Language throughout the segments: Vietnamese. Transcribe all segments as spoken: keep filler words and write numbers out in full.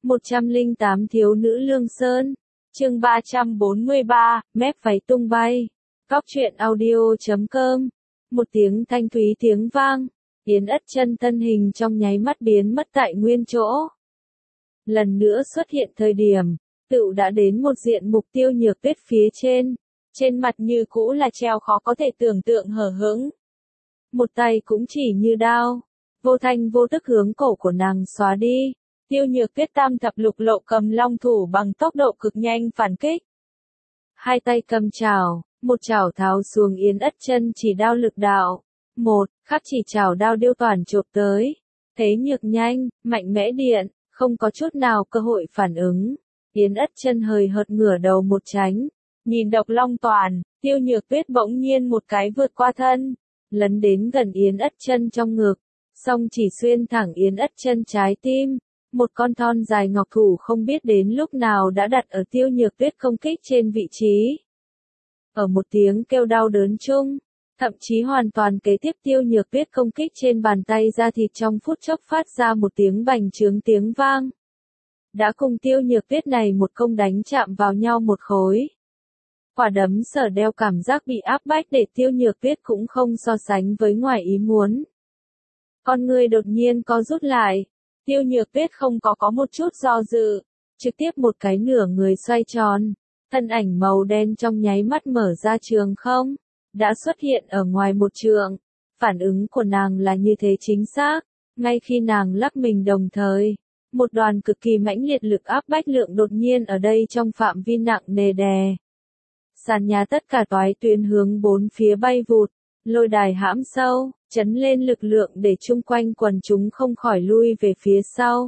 một trăm lẻ tám Thiếu nữ Lương Sơn. Chương ba trăm bốn mươi ba, mép váy tung bay. Góc truyện audio chấm com. Một tiếng thanh thúy tiếng vang, Yến Ất Chân thân hình trong nháy mắt biến mất tại nguyên chỗ. Lần nữa xuất hiện thời điểm, tựu đã đến một diện mục Tiêu Nhược Tuyết phía trên, trên mặt như cũ là treo khó có thể tưởng tượng hờ hững. Một tay cũng chỉ như đao, vô thanh vô tức hướng cổ của nàng xóa đi. Tiêu Nhược Tuyết tam thập lục lộ cầm long thủ bằng tốc độ cực nhanh phản kích. Hai tay cầm chảo, một chảo tháo xuống Yến Ất Chân chỉ đao lực đạo. Một, khắc chỉ chảo đao điêu toàn chộp tới. Thế nhược nhanh, mạnh mẽ điện, không có chút nào cơ hội phản ứng. Yến Ất Chân hời hợt ngửa đầu một tránh. Nhìn độc long toàn, Tiêu Nhược Tuyết bỗng nhiên một cái vượt qua thân, lấn đến gần Yến Ất Chân trong ngực, song chỉ xuyên thẳng Yến Ất Chân trái tim. Một con thon dài ngọc thủ không biết đến lúc nào đã đặt ở Tiêu Nhược Tuyết công kích trên vị trí. Ở một tiếng kêu đau đớn chung, thậm chí hoàn toàn kế tiếp Tiêu Nhược Tuyết công kích trên bàn tay da thịt trong phút chốc phát ra một tiếng bành trướng tiếng vang. Đã cùng Tiêu Nhược Tuyết này một công đánh chạm vào nhau một khối. Quả đấm sở đeo cảm giác bị áp bách để Tiêu Nhược Tuyết cũng không so sánh với ngoài ý muốn. Con người đột nhiên co rút lại. Tiêu Nhược Tuyết không có có một chút do dự, trực tiếp một cái nửa người xoay tròn, thân ảnh màu đen trong nháy mắt mở ra trường không, đã xuất hiện ở ngoài một trượng. Phản ứng của nàng là như thế chính xác, ngay khi nàng lắc mình đồng thời, một đoàn cực kỳ mãnh liệt lực áp bách lượng đột nhiên ở đây trong phạm vi nặng nề đè. Sàn nhà tất cả toái tuyến hướng bốn phía bay vụt, lôi đài hãm sâu, chấn lên lực lượng để chung quanh quần chúng không khỏi lui về phía sau.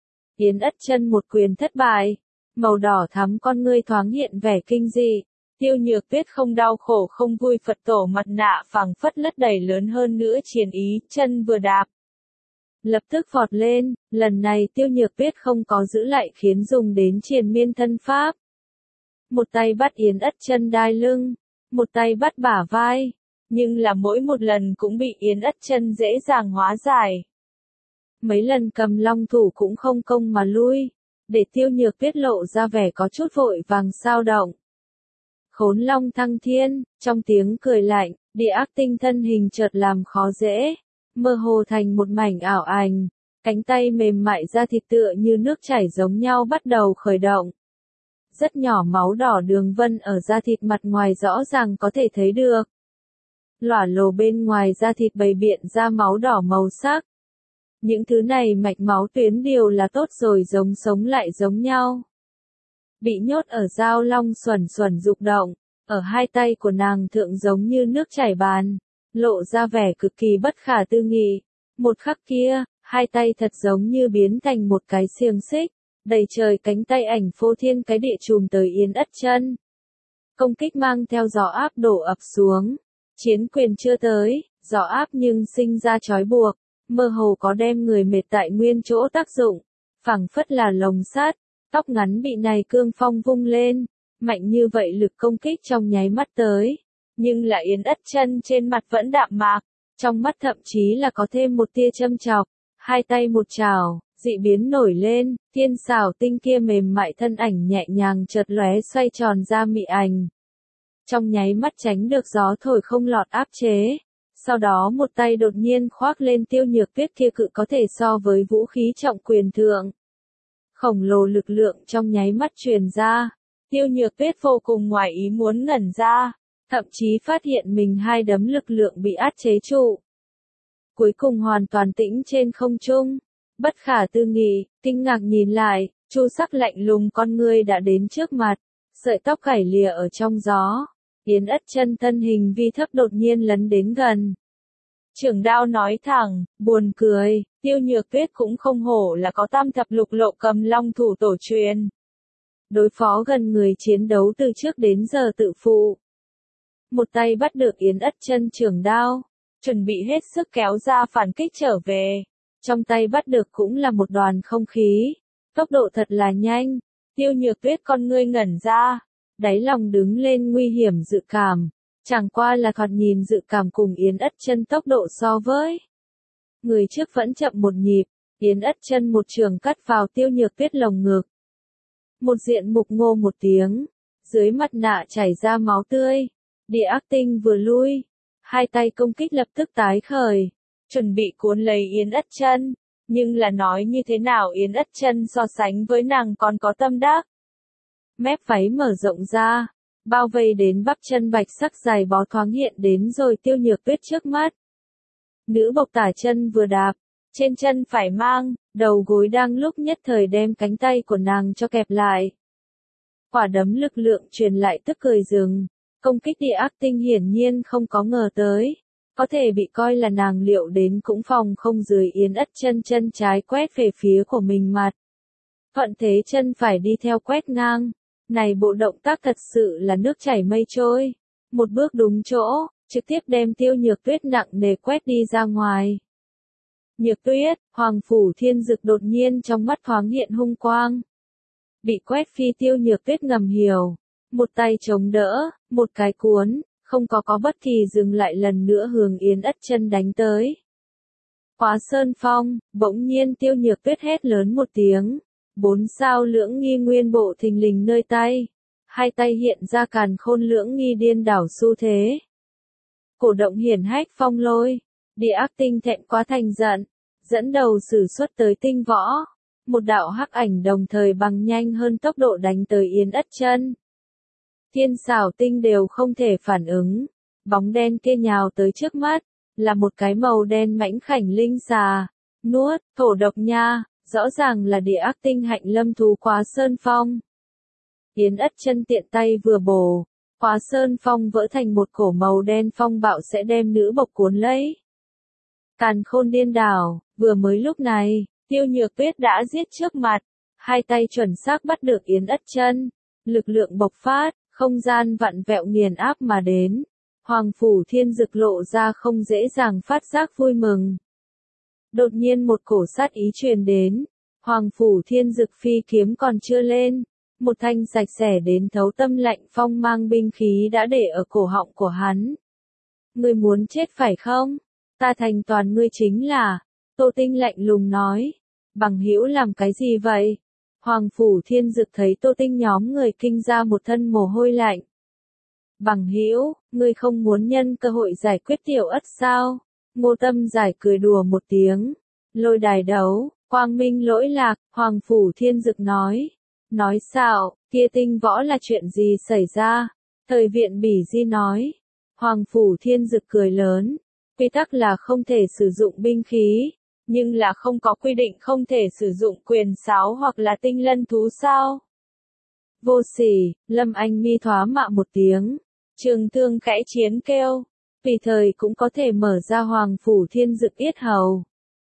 Yến Ất Chân một quyền thất bại, màu đỏ thắm con ngươi thoáng hiện vẻ kinh dị. Tiêu Nhược Tuyết không đau khổ không vui Phật tổ mặt nạ phẳng phất lất đầy lớn hơn nữa chiến ý, chân vừa đạp. Lập tức vọt lên, lần này Tiêu Nhược Tuyết không có giữ lại khiến dùng đến triền miên thân pháp. Một tay bắt Yến Ất Chân đai lưng, một tay bắt bả vai. Nhưng là mỗi một lần cũng bị Yến Ất Chân dễ dàng hóa giải. Mấy lần cầm long thủ cũng không công mà lui, để Tiêu Nhược Tuyết lộ ra vẻ có chút vội vàng sao động. Khốn long thăng thiên, trong tiếng cười lạnh, địa ác tinh thân hình chợt làm khó dễ, mơ hồ thành một mảnh ảo ảnh, cánh tay mềm mại da thịt tựa như nước chảy giống nhau bắt đầu khởi động. Rất nhỏ máu đỏ đường vân ở da thịt mặt ngoài rõ ràng có thể thấy được. Lỏa lồ bên ngoài da thịt bày biện ra máu đỏ màu sắc. Những thứ này mạch máu tuyến đều là tốt rồi giống sống lại giống nhau. Bị nhốt ở dao long xuẩn xuẩn dục động, ở hai tay của nàng thượng giống như nước chảy bàn, lộ ra vẻ cực kỳ bất khả tư nghị. Một khắc kia, hai tay thật giống như biến thành một cái xiềng xích, đầy trời cánh tay ảnh phô thiên cái địa trùm tới Yến Ất Chân. Công kích mang theo gió áp đổ ập xuống. Chiến quyền chưa tới, gió áp nhưng sinh ra trói buộc, mơ hồ có đem người mệt tại nguyên chỗ tác dụng, phảng phất là lồng sắt, tóc ngắn bị này cương phong vung lên, mạnh như vậy lực công kích trong nháy mắt tới, nhưng lại Yến Ất Chân trên mặt vẫn đạm mạc, trong mắt thậm chí là có thêm một tia châm chọc, hai tay một chảo, dị biến nổi lên, thiên xảo tinh kia mềm mại thân ảnh nhẹ nhàng chợt lóe xoay tròn ra mị ảnh. Trong nháy mắt tránh được gió thổi không lọt áp chế, sau đó một tay đột nhiên khoác lên Tiêu Nhược Tuyết kia cự có thể so với vũ khí trọng quyền thượng. Khổng lồ lực lượng trong nháy mắt truyền ra, Tiêu Nhược Tuyết vô cùng ngoài ý muốn ngẩn ra, thậm chí phát hiện mình hai đấm lực lượng bị áp chế trụ. Cuối cùng hoàn toàn tĩnh trên không trung, bất khả tư nghị, kinh ngạc nhìn lại, chu sắc lạnh lùng con ngươi đã đến trước mặt, sợi tóc cải lìa ở trong gió. Yến Ất Chân thân hình vi thấp đột nhiên lấn đến gần. Trưởng đao nói thẳng, buồn cười, Tiêu Nhược Tuyết cũng không hổ là có tam thập lục lộ cầm long thủ tổ truyền. Đối phó gần người chiến đấu từ trước đến giờ tự phụ. Một tay bắt được Yến Ất Chân trưởng đao, chuẩn bị hết sức kéo ra phản kích trở về. Trong tay bắt được cũng là một đoàn không khí, tốc độ thật là nhanh. Tiêu Nhược Tuyết con ngươi ngẩn ra. Đáy lòng đứng lên nguy hiểm dự cảm, chẳng qua là thoạt nhìn dự cảm cùng Yến Ất Chân tốc độ so với người trước vẫn chậm một nhịp, Yến Ất Chân một trường cắt vào Tiêu Nhược Tuyết lồng ngực. Một diện mục ngô một tiếng, dưới mặt nạ chảy ra máu tươi. Địa ác tinh vừa lui, hai tay công kích lập tức tái khởi, chuẩn bị cuốn lấy Yến Ất Chân, nhưng là nói như thế nào Yến Ất Chân so sánh với nàng còn có tâm đắc. Mép váy mở rộng ra, bao vây đến bắp chân bạch sắc dài bó thoáng hiện đến rồi Tiêu Nhược Tuyết trước mắt. Nữ bộc tả chân vừa đạp, trên chân phải mang, đầu gối đang lúc nhất thời đem cánh tay của nàng cho kẹp lại. Quả đấm lực lượng truyền lại tức cười dừng, công kích địa ác tinh hiển nhiên không có ngờ tới, có thể bị coi là nàng liệu đến cũng phòng không dưới Yến Ất Chân chân trái quét về phía của mình mặt. Thuận thế chân phải đi theo quét ngang, này bộ động tác thật sự là nước chảy mây trôi, một bước đúng chỗ, trực tiếp đem Tiêu Nhược Tuyết nặng nề quét đi ra ngoài. Nhược Tuyết, Hoàng Phủ Thiên Dực đột nhiên trong mắt thoáng hiện hung quang. Bị quét phi Tiêu Nhược Tuyết ngầm hiểu, một tay chống đỡ, một cái cuốn, không có có bất kỳ dừng lại lần nữa hướng Yến Ất Chân đánh tới. Khóa Sơn Phong, bỗng nhiên Tiêu Nhược Tuyết hét lớn một tiếng, bốn sao lưỡng nghi nguyên bộ thình lình nơi tay, hai tay hiện ra càn khôn lưỡng nghi điên đảo xu thế. Cổ động hiển hách phong lôi, địa ác tinh thẹn quá thành giận, dẫn đầu sử xuất tới tinh võ, một đạo hắc ảnh đồng thời bằng nhanh hơn tốc độ đánh tới Yến Ất Chân. Thiên xảo tinh đều không thể phản ứng, bóng đen kia nhào tới trước mắt, là một cái màu đen mãnh khảnh linh xà, nuốt, thổ độc nha, rõ ràng là địa ác tinh hạnh lâm thú Khóa Sơn Phong. Yến Ất Chân tiện tay vừa bổ, Khóa Sơn Phong vỡ thành một cổ màu đen phong bạo sẽ đem nữ bộc cuốn lấy. Càn khôn điên đảo, vừa mới lúc này, Tiêu Nhược Tuyết đã giết trước mặt, hai tay chuẩn xác bắt được Yến Ất Chân, lực lượng bộc phát, không gian vặn vẹo nghiền áp mà đến. Hoàng Phủ Thiên Dực lộ ra không dễ dàng phát giác vui mừng. Đột nhiên một cổ sát ý truyền đến, Hoàng Phủ Thiên Dực phi kiếm còn chưa lên, một thanh sạch sẽ đến thấu tâm lạnh phong mang binh khí đã để ở cổ họng của hắn. Ngươi muốn chết phải không? Ta thành toàn ngươi chính là, Tô Tinh lạnh lùng nói, bằng hữu làm cái gì vậy? Hoàng Phủ Thiên Dực thấy Tô Tinh nhóm người kinh ra một thân mồ hôi lạnh. Bằng hữu, ngươi không muốn nhân cơ hội giải quyết tiểu ất sao? Ngô Tâm giải cười đùa một tiếng. Lôi đài đấu, quang minh lỗi lạc, Hoàng Phủ Thiên Dực nói. Nói sao, kia tinh võ là chuyện gì xảy ra? Thời viện Bỉ Di nói. Hoàng Phủ Thiên Dực cười lớn. Quy tắc là không thể sử dụng binh khí, nhưng là không có quy định không thể sử dụng quyền sáo hoặc là tinh lân thú sao? Vô sỉ, Lâm Anh Mi thoá mạ một tiếng. Trường Thương khẽ chiến kêu, tùy thời cũng có thể mở ra Hoàng Phủ Thiên Dực yết hầu.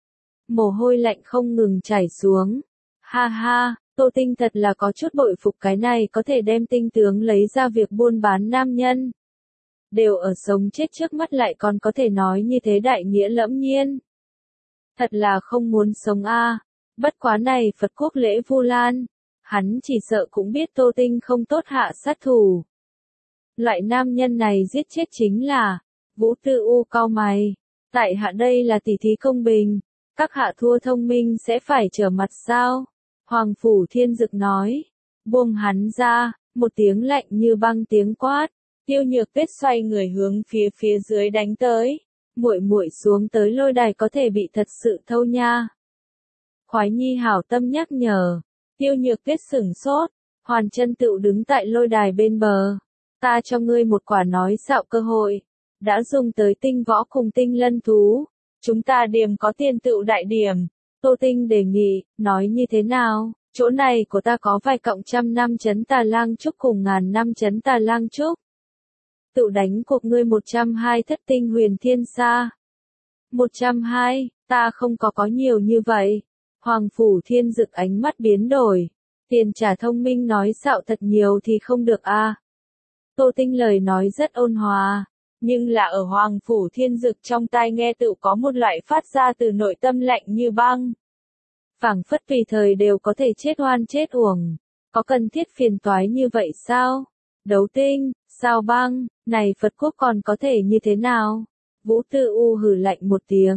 Mồ hôi lạnh không ngừng chảy xuống. Ha ha, Tô Tinh thật là có chút bội phục cái này có thể đem tinh tướng lấy ra việc buôn bán nam nhân. Đều ở sống chết trước mắt lại còn có thể nói như thế đại nghĩa lẫm nhiên. Thật là không muốn sống a. À. Bất quá này Phật quốc lễ Vu Lan, hắn chỉ sợ cũng biết Tô Tinh không tốt hạ sát thủ. Loại nam nhân này giết chết chính là Vũ Tư U cau mày. Tại hạ đây là tỷ thí công bình, các hạ thua thông minh sẽ phải trở mặt sao? Hoàng Phủ Thiên Dực nói. Buông hắn ra, một tiếng lạnh như băng tiếng quát. Tiêu Nhược Tuyết xoay người hướng phía phía dưới đánh tới. Muội muội xuống tới lôi đài có thể bị thật sự thâu nha. Khoái Nhi hảo tâm nhắc nhở. Tiêu Nhược Tuyết sửng sốt, Hoàn Chân Tựu đứng tại lôi đài bên bờ. Ta cho ngươi một quả nói xạo cơ hội. Đã dùng tới tinh võ cùng tinh lân thú. Chúng ta điểm có tiền tựu đại điểm. Tô Tinh đề nghị, nói như thế nào? Chỗ này của ta có vài cộng trăm năm chấn tà lang trúc cùng ngàn năm chấn tà lang trúc. Tự đánh cuộc ngươi một trăm hai thất tinh huyền thiên sa. một trăm hai, ta không có có nhiều như vậy. Hoàng Phủ Thiên Dực ánh mắt biến đổi. Tiền trả thông minh nói xạo thật nhiều thì không được a. À. Tô Tinh lời nói rất ôn hòa, nhưng là ở Hoàng Phủ Thiên Dực trong tai nghe tự có một loại phát ra từ nội tâm lạnh như băng. Phảng phất tùy thời đều có thể chết oan chết uổng. Có cần thiết phiền toái như vậy sao? Đấu Tinh, sao băng, này Phật quốc còn có thể như thế nào? Vũ Tư U hừ lạnh một tiếng.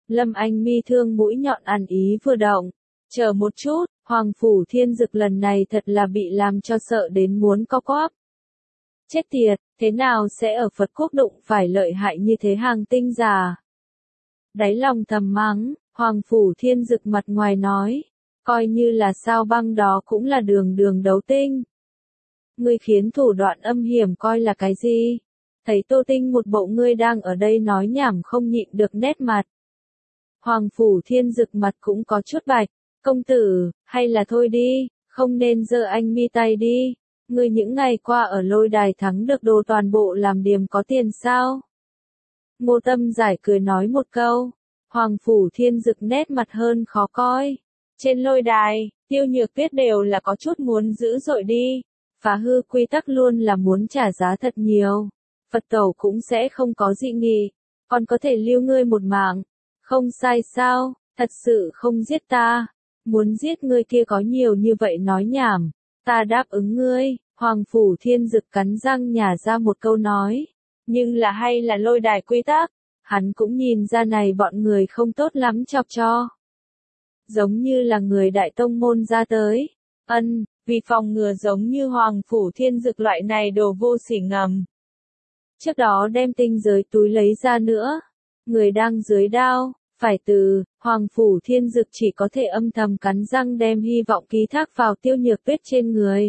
Lâm Anh mi thương mũi nhọn ăn ý vừa động. Chờ một chút, Hoàng Phủ Thiên Dực lần này thật là bị làm cho sợ đến muốn co quắp. Chết tiệt, thế nào sẽ ở Phật Quốc đụng phải lợi hại như thế hàng tinh già? Đáy lòng thầm mắng, Hoàng Phủ Thiên Dực mặt ngoài nói, coi như là sao băng đó cũng là đường đường đấu tinh. Ngươi khiến thủ đoạn âm hiểm coi là cái gì? Thấy Tô Tinh một bộ ngươi đang ở đây nói nhảm không nhịn được nét mặt. Hoàng Phủ Thiên Dực mặt cũng có chút bạch, công tử, hay là thôi đi, không nên giơ anh mi tay đi. Ngươi những ngày qua ở lôi đài thắng được đồ toàn bộ làm điểm có tiền sao? Ngô Tâm Giải cười nói một câu. Hoàng Phủ Thiên Dực nét mặt hơn khó coi. Trên lôi đài, Tiêu Nhược Tuyết đều là có chút muốn dữ dội đi. Phá hư quy tắc luôn là muốn trả giá thật nhiều. Phật tổ cũng sẽ không có dị nghị. Còn có thể lưu ngươi một mạng. Không sai sao, thật sự không giết ta. Muốn giết ngươi kia có nhiều như vậy nói nhảm. Ta đáp ứng ngươi. Hoàng Phủ Thiên Dực cắn răng nhả ra một câu nói. Nhưng là hay là lôi đài quy tắc. Hắn cũng nhìn ra này bọn người không tốt lắm chọc cho. Giống như là người đại tông môn ra tới. Ân, vì phòng ngừa giống như Hoàng Phủ Thiên Dực loại này đồ vô sỉ ngầm. Trước đó đem tinh giới túi lấy ra nữa. Người đang dưới đao, phải từ, Hoàng Phủ Thiên Dực chỉ có thể âm thầm cắn răng đem hy vọng ký thác vào Tiêu Nhược Tuyết trên người.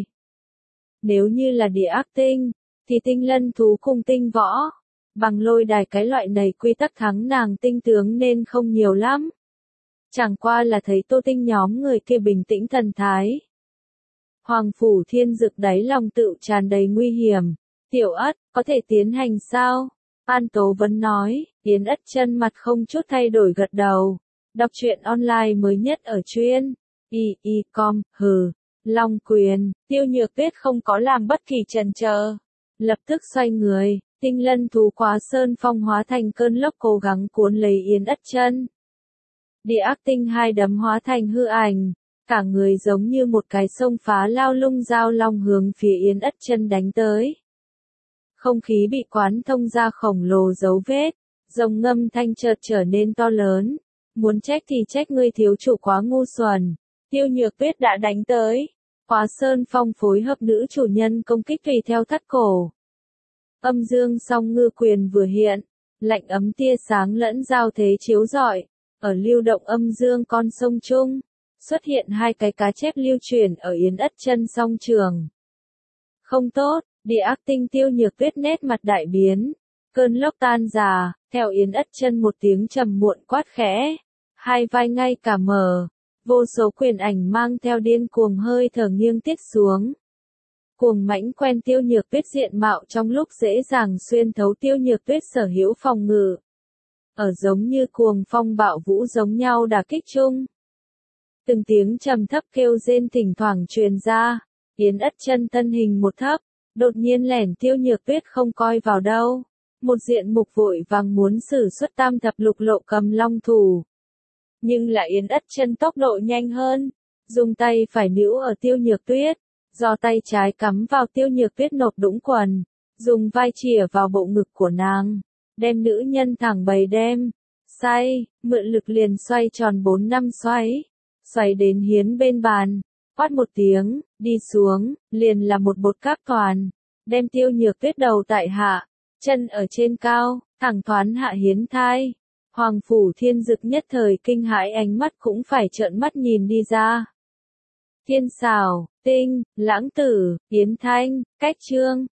Nếu như là địa ác tinh, thì tinh lân thú cùng tinh võ. Bằng lôi đài cái loại này quy tắc thắng nàng tinh tướng nên không nhiều lắm. Chẳng qua là thấy Tô Tinh nhóm người kia bình tĩnh thần thái. Hoàng Phủ Thiên Dực đáy lòng tự tràn đầy nguy hiểm. Tiểu Ất, có thể tiến hành sao? An Tố Vấn nói, Yến Ất Chân mặt không chút thay đổi gật đầu. Đọc truyện online mới nhất ở truyện y y com, hừ, Long Quyền, Tiêu Nhược Tuyết không có làm bất kỳ chần chờ. Lập tức xoay người, tinh lân thú quá sơn phong hóa thành cơn lốc cố gắng cuốn lấy Yến Ất Chân. Địa ác tinh hai đấm hóa thành hư ảnh, cả người giống như một cái sông phá lao lung dao long hướng phía Yến Ất Chân đánh tới. Không khí bị quán thông ra khổng lồ dấu vết, rồng ngâm thanh chợt trở nên to lớn. Muốn trách thì trách ngươi thiếu chủ quá ngu xuẩn. Tiêu Nhược Tuyết đã đánh tới. Hóa Sơn Phong phối hợp nữ chủ nhân công kích tùy theo thắt cổ. Âm dương song ngư quyền vừa hiện, lạnh ấm tia sáng lẫn giao thế chiếu rọi. Ở lưu động âm dương con sông Trung, xuất hiện hai cái cá chép lưu chuyển ở Yến Ất Chân song trường. Không tốt. Địa ác tinh Tiêu Nhược Tuyết nét mặt đại biến, cơn lốc tan già, theo Yến Ất Chân một tiếng trầm muộn quát khẽ, hai vai ngay cả mở, vô số quyền ảnh mang theo điên cuồng hơi thở nghiêng tiết xuống. Cuồng mãnh quen Tiêu Nhược Tuyết diện mạo trong lúc dễ dàng xuyên thấu Tiêu Nhược Tuyết sở hữu phòng ngự. Ở giống như cuồng phong bạo vũ giống nhau đả kích chung. Từng tiếng trầm thấp kêu rên thỉnh thoảng truyền ra, Yến Ất Chân thân hình một thấp. Đột nhiên lẻn Tiêu Nhược Tuyết không coi vào đâu. Một diện mục vội vàng muốn sử xuất tam thập lục lộ cầm long thủ. Nhưng lại Yến Ất Chân tốc độ nhanh hơn. Dùng tay phải níu ở Tiêu Nhược Tuyết. Do tay trái cắm vào Tiêu Nhược Tuyết nộp đũng quần. Dùng vai chìa vào bộ ngực của nàng. Đem nữ nhân thẳng bầy đem. Say, mượn lực liền xoay tròn bốn năm xoáy. Xoay đến hiến bên bàn. Quát một tiếng, đi xuống, liền là một bột cáp toàn, đem Tiêu Nhược Tuyết đầu tại hạ, chân ở trên cao, thẳng thoán hạ hiến thai. Hoàng Phủ Thiên Dực nhất thời kinh hãi ánh mắt cũng phải trợn mắt nhìn đi ra. Thiên xào, tinh, lãng tử, yến thanh, cách trương,